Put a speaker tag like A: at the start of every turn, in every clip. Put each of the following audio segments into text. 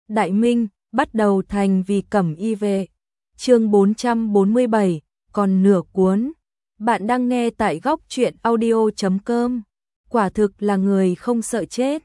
A: Đại Minh, bắt đầu thành vì cẩm y vệ. Chương 447, còn nửa cuốn. Bạn đang nghe tại góc truyện audio.com. Quả thực là người không sợ chết.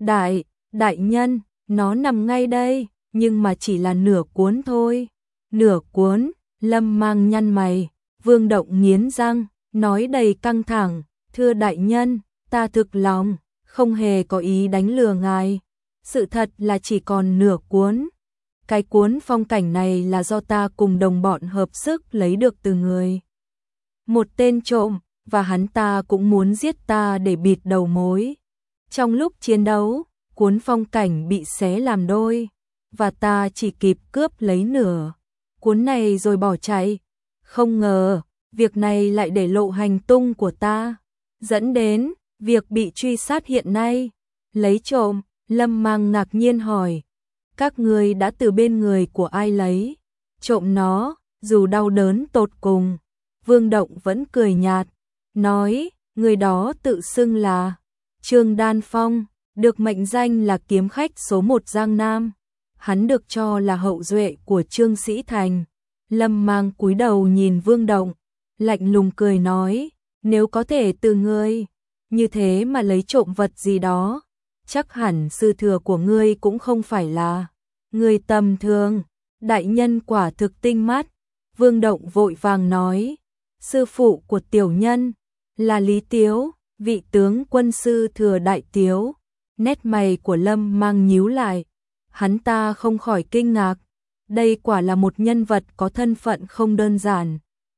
A: Đại nhân, nó nằm ngay đây, nhưng mà chỉ là nửa cuốn thôi. Nửa cuốn, Lâm Mang nhăn mày, Vương Động nghiến răng, nói đầy căng thẳng, thưa đại nhân, ta thực lòng, không hề có ý đánh lừa ngài. Sự thật là chỉ còn nửa cuốn. Cái cuốn phong cảnh này là do ta cùng đồng bọn hợp sức lấy được từ người. Một tên trộm, và hắn ta cũng muốn giết ta để bịt đầu mối. Trong lúc chiến đấu, cuốn phong cảnh bị xé làm đôi, và ta chỉ kịp cướp lấy nửa cuốn này rồi bỏ chạy. Không ngờ, việc này lại để lộ hành tung của ta, dẫn đến việc bị truy sát hiện nay. Lấy trộm, Lâm Mang ngạc nhiên hỏi, các ngươi đã từ bên người của ai lấy trộm nó? Dù đau đớn tột cùng, Vương Động vẫn cười nhạt, nói, người đó tự xưng là Trương Đan Phong, được mệnh danh là kiếm khách số 1 Giang Nam. Hắn được cho là hậu duệ của Trương Sĩ Thành. Lâm Mang cúi đầu nhìn Vương Động, lạnh lùng cười nói, nếu có thể từ ngươi như thế mà lấy trộm vật gì đó, chắc hẳn sư thừa của ngươi cũng không phải là người tầm thường. Đại nhân quả thực tinh mắt. Vương Động vội vàng nói, sư phụ của tiểu nhân là Lý Tiếu, vị tướng quân sư thừa Đại Tiếu. Nét mày của Lâm Mang nhíu lại, hắn ta không khỏi kinh ngạc, đây quả là một nhân vật có thân phận không đơn giản.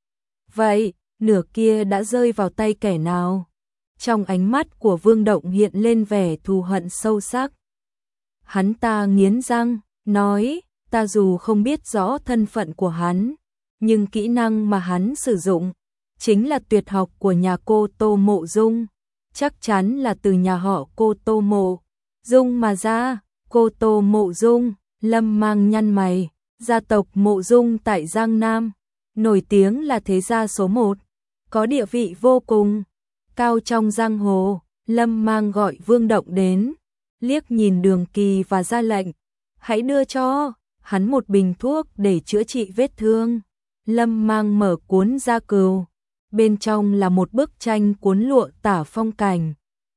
A: Vậy, nửa kia đã rơi vào tay kẻ nào? Trong ánh mắt của Vương Động hiện lên vẻ thù hận sâu sắc. Hắn ta nghiến răng, nói, ta dù không biết rõ thân phận của hắn, nhưng kỹ năng mà hắn sử dụng chính là tuyệt học của nhà cô Tô Mộ Dung, chắc chắn là từ nhà họ cô Tô Mộ Dung mà ra. Cô Tô Mộ Dung, Lâm Mang nhăn mày, gia tộc Mộ Dung tại Giang Nam, nổi tiếng là thế gia số 1, có địa vị vô cùng cao trong giang hồ. Lâm Mang gọi Vương Động đến, liếc nhìn Đường Kỳ và ra lệnh, hãy đưa cho hắn một bình thuốc để chữa trị vết thương. Lâm Mang mở cuốn gia cừu, bên trong là một bức tranh cuốn lụa tả phong cảnh.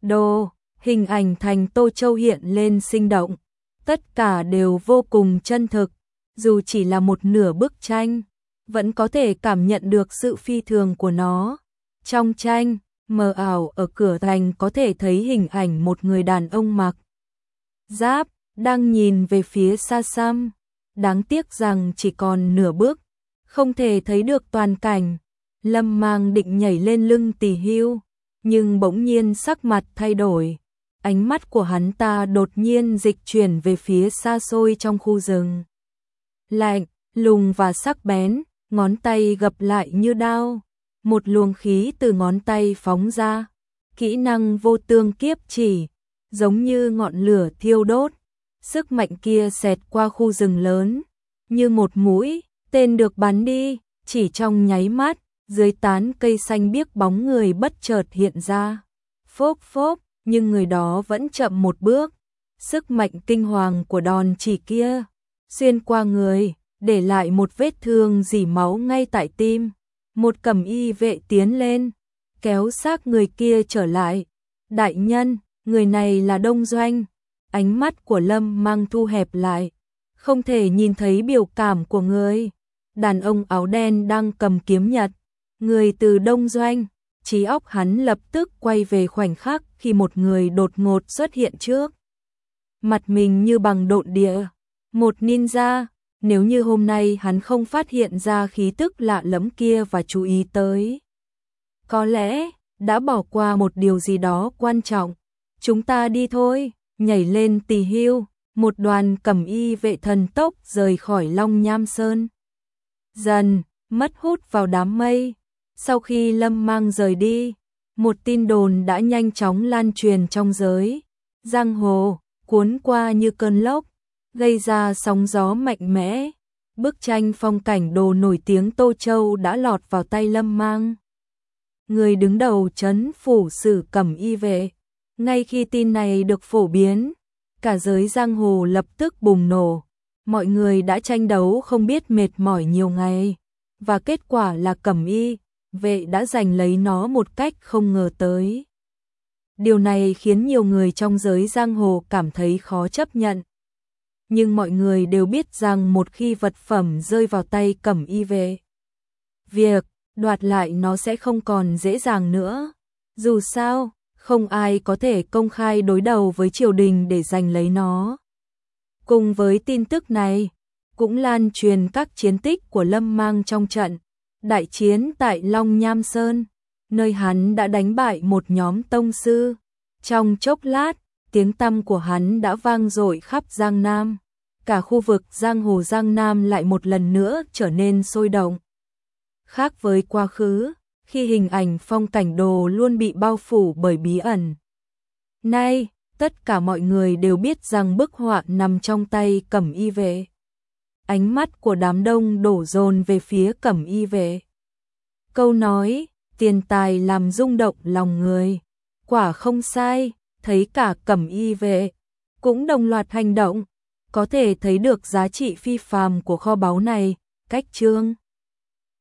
A: Hình ảnh thành Tô Châu hiện lên sinh động, tất cả đều vô cùng chân thực, dù chỉ là một nửa bức tranh, vẫn có thể cảm nhận được sự phi thường của nó. Trong tranh, mờ ảo ở cửa thành có thể thấy hình ảnh một người đàn ông mặc giáp, đang nhìn về phía xa xăm. Đáng tiếc rằng chỉ còn nửa bước, không thể thấy được toàn cảnh. Lâm Mang định nhảy lên lưng Tỳ Hưu, nhưng bỗng nhiên sắc mặt thay đổi. Ánh mắt của hắn ta đột nhiên dịch chuyển về phía xa xôi trong khu rừng. Lạnh, lùng và sắc bén, ngón tay gập lại như đao. Một luồng khí từ ngón tay phóng ra. Kỹ năng vô tương kiếp chỉ, giống như ngọn lửa thiêu đốt. Sức mạnh kia xẹt qua khu rừng lớn, như một mũi tên được bắn đi. Chỉ trong nháy mắt, dưới tán cây xanh biếc bóng người bất chợt hiện ra. Phốp phốp, nhưng người đó vẫn chậm một bước. Sức mạnh kinh hoàng của đòn chỉ kia xuyên qua người, để lại một vết thương rỉ máu ngay tại tim. Một cẩm y vệ tiến lên, kéo xác người kia trở lại. Đại nhân, người này là Đông Doanh. Ánh mắt của Lâm Mang thu hẹp lại, không thể nhìn thấy biểu cảm của người đàn ông áo đen đang cầm kiếm nhật. Người từ Đông Doanh. Trí óc hắn lập tức quay về khoảnh khắc khi một người đột ngột xuất hiện trước mặt mình như bằng độn địa. Một ninja. Nếu như hôm nay hắn không phát hiện ra khí tức lạ lẫm kia và chú ý tới, có lẽ đã bỏ qua một điều gì đó quan trọng. Chúng ta đi thôi. Nhảy lên Tỳ Hưu, một đoàn cẩm y vệ thần tốc rời khỏi Long Nham Sơn, dần mất hút vào đám mây. Sau khi Lâm Mang rời đi, một tin đồn đã nhanh chóng lan truyền trong giới giang hồ, cuốn qua như cơn lốc, gây ra sóng gió mạnh mẽ. Bức tranh phong cảnh đồ nổi tiếng Tô Châu đã lọt vào tay Lâm Mang, người đứng đầu trấn phủ sử cẩm y vệ. Ngay khi tin này được phổ biến, cả giới giang hồ lập tức bùng nổ. Mọi người đã tranh đấu không biết mệt mỏi nhiều ngày, và kết quả là Cẩm Y vệ đã giành lấy nó một cách không ngờ tới. Điều này khiến nhiều người trong giới giang hồ cảm thấy khó chấp nhận. Nhưng mọi người đều biết rằng một khi vật phẩm rơi vào tay Cẩm Y vệ, việc đoạt lại nó sẽ không còn dễ dàng nữa. Dù sao, không ai có thể công khai đối đầu với triều đình để giành lấy nó. Cùng với tin tức này, cũng lan truyền các chiến tích của Lâm Mang trong trận đại chiến tại Long Nham Sơn, nơi hắn đã đánh bại một nhóm tông sư. Trong chốc lát, tiếng tăm của hắn đã vang dội khắp Giang Nam. Cả khu vực giang hồ Giang Nam lại một lần nữa trở nên sôi động. Khác với quá khứ, khi hình ảnh Phong Cảnh Đồ luôn bị bao phủ bởi bí ẩn, nay, tất cả mọi người đều biết rằng bức họa nằm trong tay Cẩm Y vệ. Ánh mắt của đám đông đổ dồn về phía Cẩm Y vệ. Câu nói, tiền tài làm rung động lòng người, quả không sai, thấy cả Cẩm Y vệ cũng đồng loạt hành động, có thể thấy được giá trị phi phàm của kho báu này. Cách chương